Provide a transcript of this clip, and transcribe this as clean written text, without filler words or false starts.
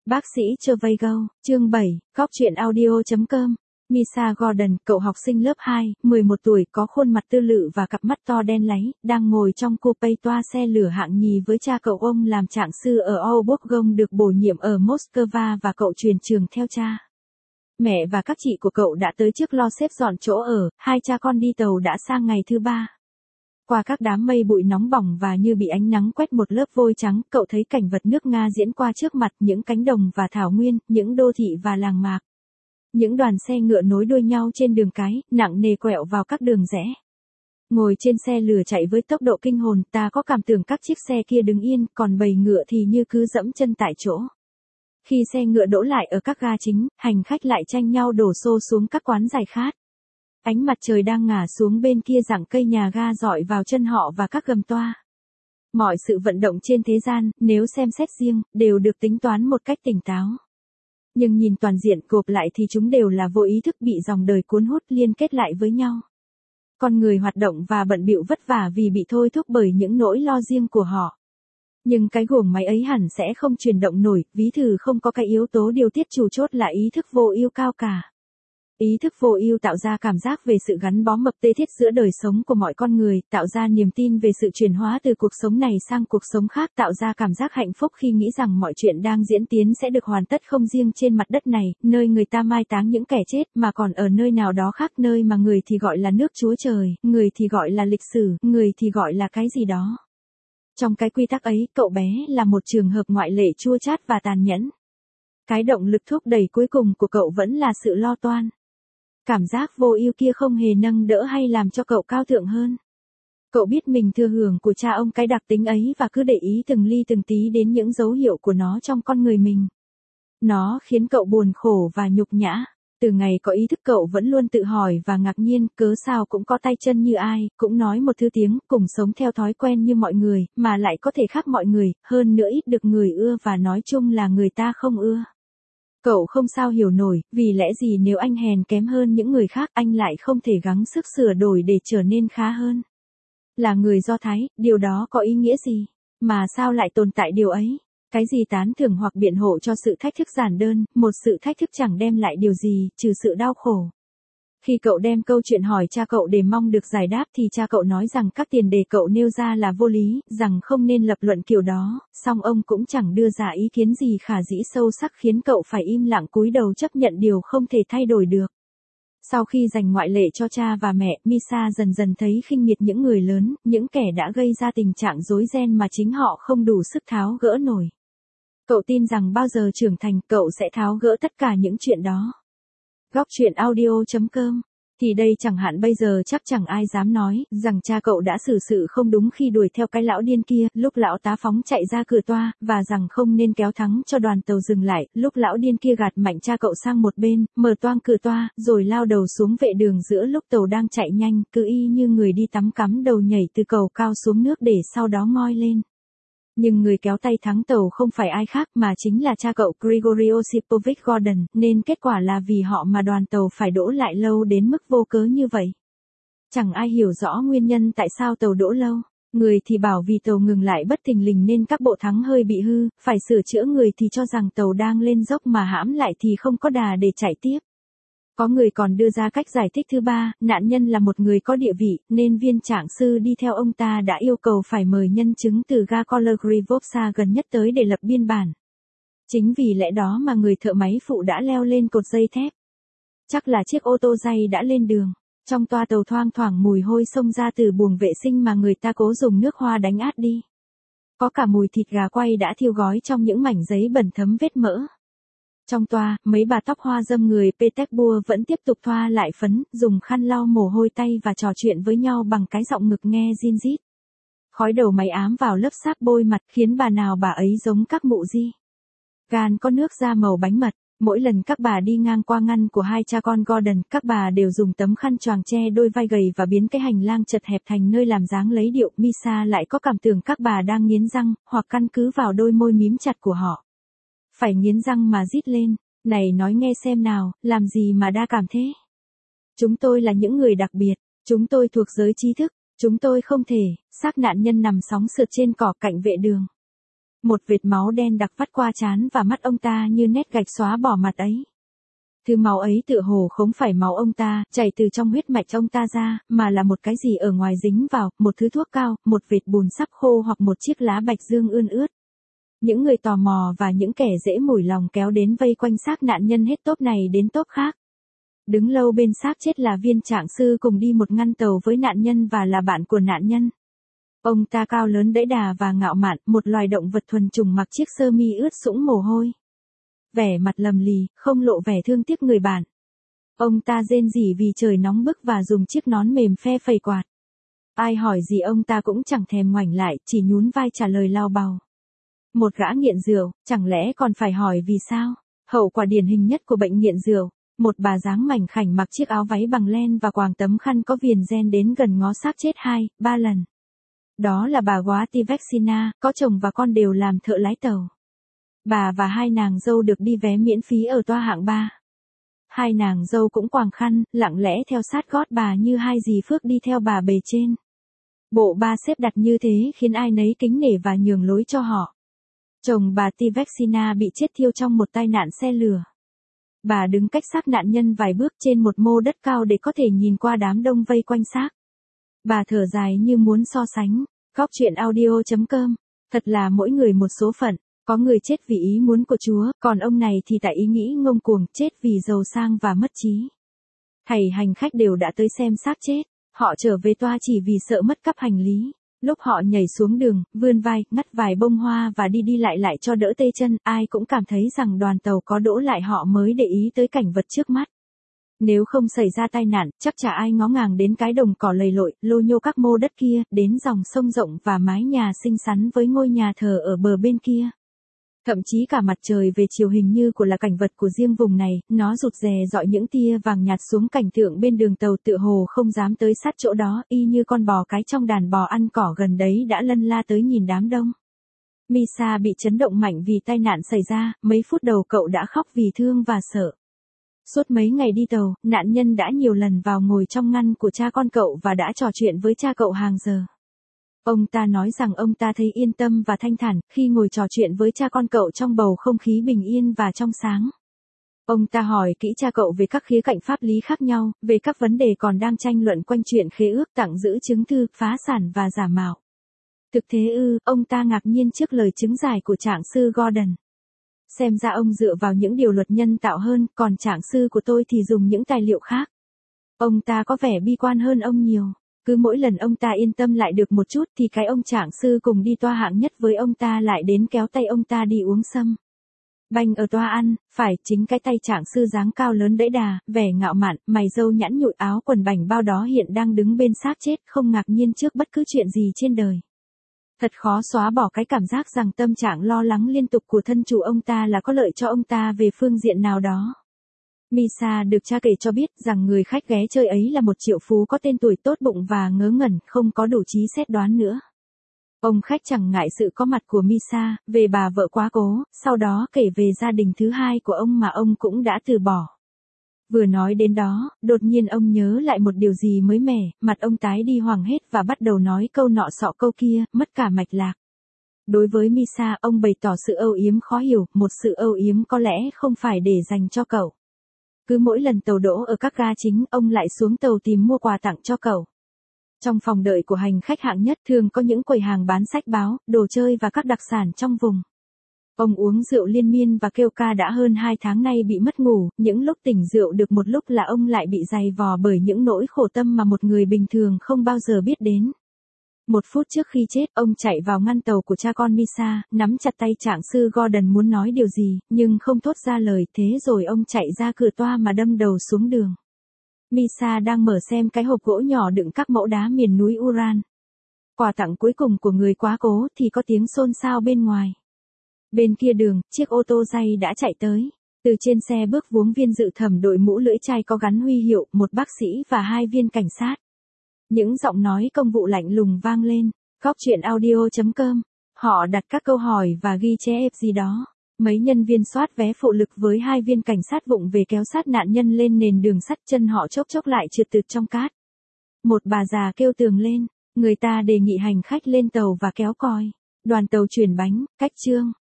Bác sĩ Travago, chương 7, góc truyện audio.com. Misha Gordon, cậu học sinh lớp 2, 11 tuổi, có khuôn mặt tư lự và cặp mắt to đen láy, đang ngồi trong coupe toa xe lửa hạng nhì với cha cậu. Ông làm trạng sư ở Oborgong, được bổ nhiệm ở Moscow và cậu truyền trường theo cha. Mẹ và các chị của cậu đã tới trước lo xếp dọn chỗ ở, hai cha con đi tàu đã sang ngày thứ 3. Qua các đám mây bụi nóng bỏng và như bị ánh nắng quét một lớp vôi trắng, cậu thấy cảnh vật nước Nga diễn qua trước mặt, những cánh đồng và thảo nguyên, những đô thị và làng mạc. Những đoàn xe ngựa nối đuôi nhau trên đường cái, nặng nề quẹo vào các đường rẽ. Ngồi trên xe lửa chạy với tốc độ kinh hồn, ta có cảm tưởng các chiếc xe kia đứng yên, còn bầy ngựa thì như cứ dẫm chân tại chỗ. Khi xe ngựa đỗ lại ở các ga chính, hành khách lại tranh nhau đổ xô xuống các quán giải khát. Ánh mặt trời đang ngả xuống bên kia rặng cây nhà ga rọi vào chân họ và các gầm toa. Mọi sự vận động trên thế gian, nếu xem xét riêng, đều được tính toán một cách tỉnh táo. Nhưng nhìn toàn diện gộp lại thì chúng đều là vô ý thức bị dòng đời cuốn hút liên kết lại với nhau. Con người hoạt động và bận bịu vất vả vì bị thôi thúc bởi những nỗi lo riêng của họ. Nhưng cái guồng máy ấy hẳn sẽ không chuyển động nổi, ví thử không có cái yếu tố điều tiết chủ chốt là ý thức vô ưu cao cả. Ý thức vô ưu tạo ra cảm giác về sự gắn bó mật thiết giữa đời sống của mọi con người, tạo ra niềm tin về sự chuyển hóa từ cuộc sống này sang cuộc sống khác, tạo ra cảm giác hạnh phúc khi nghĩ rằng mọi chuyện đang diễn tiến sẽ được hoàn tất không riêng trên mặt đất này, nơi người ta mai táng những kẻ chết, mà còn ở nơi nào đó khác, nơi mà người thì gọi là nước Chúa Trời, người thì gọi là lịch sử, người thì gọi là cái gì đó. Trong cái quy tắc ấy, cậu bé là một trường hợp ngoại lệ chua chát và tàn nhẫn. Cái động lực thúc đẩy cuối cùng của cậu vẫn là sự lo toan. Cảm giác vô ưu kia không hề nâng đỡ hay làm cho cậu cao thượng hơn. Cậu biết mình thừa hưởng của cha ông cái đặc tính ấy và cứ để ý từng ly từng tí đến những dấu hiệu của nó trong con người mình. Nó khiến cậu buồn khổ và nhục nhã. Từ ngày có ý thức cậu vẫn luôn tự hỏi và ngạc nhiên, cớ sao cũng có tay chân như ai, cũng nói một thứ tiếng, cùng sống theo thói quen như mọi người, mà lại có thể khác mọi người, hơn nữa ít được người ưa và nói chung là người ta không ưa. Cậu không sao hiểu nổi, vì lẽ gì nếu anh hèn kém hơn những người khác, anh lại không thể gắng sức sửa đổi để trở nên khá hơn. Là người Do Thái, điều đó có ý nghĩa gì? Mà sao lại tồn tại điều ấy? Cái gì tán thưởng hoặc biện hộ cho sự thách thức giản đơn, một sự thách thức chẳng đem lại điều gì, trừ sự đau khổ. Khi cậu đem câu chuyện hỏi cha cậu để mong được giải đáp thì cha cậu nói rằng các tiền đề cậu nêu ra là vô lý, rằng không nên lập luận kiểu đó, song ông cũng chẳng đưa ra ý kiến gì khả dĩ sâu sắc khiến cậu phải im lặng cúi đầu chấp nhận điều không thể thay đổi được. Sau khi dành ngoại lệ cho cha và mẹ, Misha dần dần thấy khinh miệt những người lớn, những kẻ đã gây ra tình trạng rối ren mà chính họ không đủ sức tháo gỡ nổi. Cậu tin rằng bao giờ trưởng thành, cậu sẽ tháo gỡ tất cả những chuyện đó. Góc truyện audio.com. Thì đây chẳng hạn bây giờ chắc chẳng ai dám nói rằng cha cậu đã xử sự không đúng khi đuổi theo cái lão điên kia, lúc lão tá phóng chạy ra cửa toa, và rằng không nên kéo thắng cho đoàn tàu dừng lại, lúc lão điên kia gạt mạnh cha cậu sang một bên, mở toang cửa toa, rồi lao đầu xuống vệ đường giữa lúc tàu đang chạy nhanh, cứ y như người đi tắm cắm đầu nhảy từ cầu cao xuống nước để sau đó ngoi lên. Nhưng người kéo tay thắng tàu không phải ai khác mà chính là cha cậu Grigory Osipovich Gordon, nên kết quả là vì họ mà đoàn tàu phải đỗ lại lâu đến mức vô cớ như vậy. Chẳng ai hiểu rõ nguyên nhân tại sao tàu đỗ lâu. Người thì bảo vì tàu ngừng lại bất thình lình nên các bộ thắng hơi bị hư, phải sửa chữa, người thì cho rằng tàu đang lên dốc mà hãm lại thì không có đà để chạy tiếp. Có người còn đưa ra cách giải thích thứ ba, nạn nhân là một người có địa vị, nên viên trạng sư đi theo ông ta đã yêu cầu phải mời nhân chứng từ ga Kolegrivovsa gần nhất tới để lập biên bản. Chính vì lẽ đó mà người thợ máy phụ đã leo lên cột dây thép. Chắc là chiếc ô tô dây đã lên đường. Trong toa tàu thoang thoảng mùi hôi xông ra từ buồng vệ sinh mà người ta cố dùng nước hoa đánh át đi. Có cả mùi thịt gà quay đã thiêu gói trong những mảnh giấy bẩn thấm vết mỡ. Trong toa, mấy bà tóc hoa dâm người Petersburg vẫn tiếp tục thoa lại phấn, dùng khăn lau mồ hôi tay và trò chuyện với nhau bằng cái giọng ngực nghe rin rít. Khói đầu máy ám vào lớp sáp bôi mặt khiến bà nào bà ấy giống các mụ di. Gan có nước da màu bánh mật. Mỗi lần các bà đi ngang qua ngăn của hai cha con Gordon, các bà đều dùng tấm khăn choàng che đôi vai gầy và biến cái hành lang chật hẹp thành nơi làm dáng lấy điệu. Misha lại có cảm tưởng các bà đang nghiến răng, hoặc căn cứ vào đôi môi mím chặt của họ. Phải nghiến răng mà rít lên, này nói nghe xem nào, làm gì mà đa cảm thế? Chúng tôi là những người đặc biệt, chúng tôi thuộc giới trí thức, chúng tôi không thể, xác nạn nhân nằm sóng sượt trên cỏ cạnh vệ đường. Một vệt máu đen đặc vắt qua trán và mắt ông ta như nét gạch xóa bỏ mặt ấy. Thứ máu ấy tựa hồ không phải máu ông ta, chảy từ trong huyết mạch ông ta ra, mà là một cái gì ở ngoài dính vào, một thứ thuốc cao, một vệt bùn sắp khô hoặc một chiếc lá bạch dương ươn ướt. Những người tò mò và những kẻ dễ mủi lòng kéo đến vây quanh xác nạn nhân hết tốp này đến tốp khác. Đứng lâu bên xác chết là viên trạng sư cùng đi một ngăn tàu với nạn nhân và là bạn của nạn nhân. Ông ta cao lớn đẫy đà và ngạo mạn, một loài động vật thuần chủng mặc chiếc sơ mi ướt sũng mồ hôi. Vẻ mặt lầm lì, không lộ vẻ thương tiếc người bạn. Ông ta rên rỉ vì trời nóng bức và dùng chiếc nón mềm phe phẩy quạt. Ai hỏi gì ông ta cũng chẳng thèm ngoảnh lại, chỉ nhún vai trả lời lao bào. Một gã nghiện rượu, chẳng lẽ còn phải hỏi vì sao? Hậu quả điển hình nhất của bệnh nghiện rượu. Một bà dáng mảnh khảnh mặc chiếc áo váy bằng len và quàng tấm khăn có viền ren đến gần ngó xác chết 2-3 lần. Đó là bà Guati Vexina, có chồng và con đều làm thợ lái tàu. Bà và hai nàng dâu được đi vé miễn phí ở toa hạng 3. Hai nàng dâu cũng quàng khăn, lặng lẽ theo sát gót bà như hai dì Phước đi theo bà bề trên. Bộ ba xếp đặt như thế khiến ai nấy kính nể và nhường lối cho họ. Chồng bà Tivexina bị chết thiêu trong một tai nạn xe lửa. Bà đứng cách xác nạn nhân vài bước trên một mô đất cao để có thể nhìn qua đám đông vây quanh xác. Bà thở dài như muốn so sánh. Góc truyện audio.com. Thật là mỗi người một số phận. Có người chết vì ý muốn của Chúa, còn ông này thì tại ý nghĩ ngông cuồng, chết vì giàu sang và mất trí. Thầy hành khách đều đã tới xem xác chết. Họ trở về toa chỉ vì sợ mất cắp hành lý. Lúc họ nhảy xuống đường, vươn vai, ngắt vài bông hoa và đi lại cho đỡ tê chân, ai cũng cảm thấy rằng đoàn tàu có đỗ lại họ mới để ý tới cảnh vật trước mắt. Nếu không xảy ra tai nạn, chắc chả ai ngó ngàng đến cái đồng cỏ lầy lội, lô nhô các mô đất kia, đến dòng sông rộng và mái nhà xinh xắn với ngôi nhà thờ ở bờ bên kia. Thậm chí cả mặt trời về chiều hình như của là cảnh vật của riêng vùng này, nó rụt rè dọi những tia vàng nhạt xuống cảnh tượng bên đường tàu tựa hồ không dám tới sát chỗ đó, y như con bò cái trong đàn bò ăn cỏ gần đấy đã lân la tới nhìn đám đông. Misa bị chấn động mạnh vì tai nạn xảy ra, mấy phút đầu cậu đã khóc vì thương và sợ. Suốt mấy ngày đi tàu, nạn nhân đã nhiều lần vào ngồi trong ngăn của cha con cậu và đã trò chuyện với cha cậu hàng giờ. Ông ta nói rằng ông ta thấy yên tâm và thanh thản khi ngồi trò chuyện với cha con cậu trong bầu không khí bình yên và trong sáng. Ông ta hỏi kỹ cha cậu về các khía cạnh pháp lý khác nhau, về các vấn đề còn đang tranh luận quanh chuyện khế ước tặng giữ chứng thư, phá sản và giả mạo. Thực thế ông ta ngạc nhiên trước lời chứng giải của trạng sư Gordon. Xem ra ông dựa vào những điều luật nhân tạo hơn, còn trạng sư của tôi thì dùng những tài liệu khác. Ông ta có vẻ bi quan hơn ông nhiều. Cứ mỗi lần ông ta yên tâm lại được một chút thì cái ông trạng sư cùng đi toa hạng nhất với ông ta lại đến kéo tay ông ta đi uống sâm. Banh ở toa ăn, phải chính cái tay trạng sư dáng cao lớn đẫy đà, vẻ ngạo mạn, mày râu nhẵn nhụi áo quần bảnh bao đó hiện đang đứng bên xác chết không ngạc nhiên trước bất cứ chuyện gì trên đời. Thật khó xóa bỏ cái cảm giác rằng tâm trạng lo lắng liên tục của thân chủ ông ta là có lợi cho ông ta về phương diện nào đó. Misa được cha kể cho biết rằng người khách ghé chơi ấy là một triệu phú có tên tuổi tốt bụng và ngớ ngẩn, không có đủ trí xét đoán nữa. Ông khách chẳng ngại sự có mặt của Misa, về bà vợ quá cố, sau đó kể về gia đình thứ hai của ông mà ông cũng đã từ bỏ. Vừa nói đến đó, đột nhiên ông nhớ lại một điều gì mới mẻ, mặt ông tái đi hoảng hết và bắt đầu nói câu nọ sọ câu kia, mất cả mạch lạc. Đối với Misa, ông bày tỏ sự âu yếm khó hiểu, một sự âu yếm có lẽ không phải để dành cho cậu. Cứ mỗi lần tàu đỗ ở các ga chính, ông lại xuống tàu tìm mua quà tặng cho cậu. Trong phòng đợi của hành khách hạng nhất thường có những quầy hàng bán sách báo, đồ chơi và các đặc sản trong vùng. Ông uống rượu liên miên và kêu ca đã hơn 2 tháng nay bị mất ngủ, những lúc tỉnh rượu được một lúc là ông lại bị dày vò bởi những nỗi khổ tâm mà một người bình thường không bao giờ biết đến. Một phút trước khi chết, ông chạy vào ngăn tàu của cha con Misa, nắm chặt tay trạng sư Gordon muốn nói điều gì, nhưng không thốt ra lời, thế rồi ông chạy ra cửa toa mà đâm đầu xuống đường. Misa đang mở xem cái hộp gỗ nhỏ đựng các mẫu đá miền núi Uran. Quà tặng cuối cùng của người quá cố thì có tiếng xôn xao bên ngoài. Bên kia đường, chiếc ô tô day đã chạy tới. Từ trên xe bước vuông viên dự thẩm đội mũ lưỡi chai có gắn huy hiệu, một bác sĩ và 2 viên cảnh sát. Những giọng nói công vụ lạnh lùng vang lên. Góc truyện audio.com. Họ đặt các câu hỏi và ghi chép gì đó. Mấy nhân viên soát vé phụ lực với 2 viên cảnh sát vụng về kéo sát nạn nhân lên nền đường sắt, chân họ chốc chốc lại trượt tụt trong cát. Một bà già kêu tường lên. Người ta đề nghị hành khách lên tàu và kéo còi. Đoàn tàu chuyển bánh, cách chương.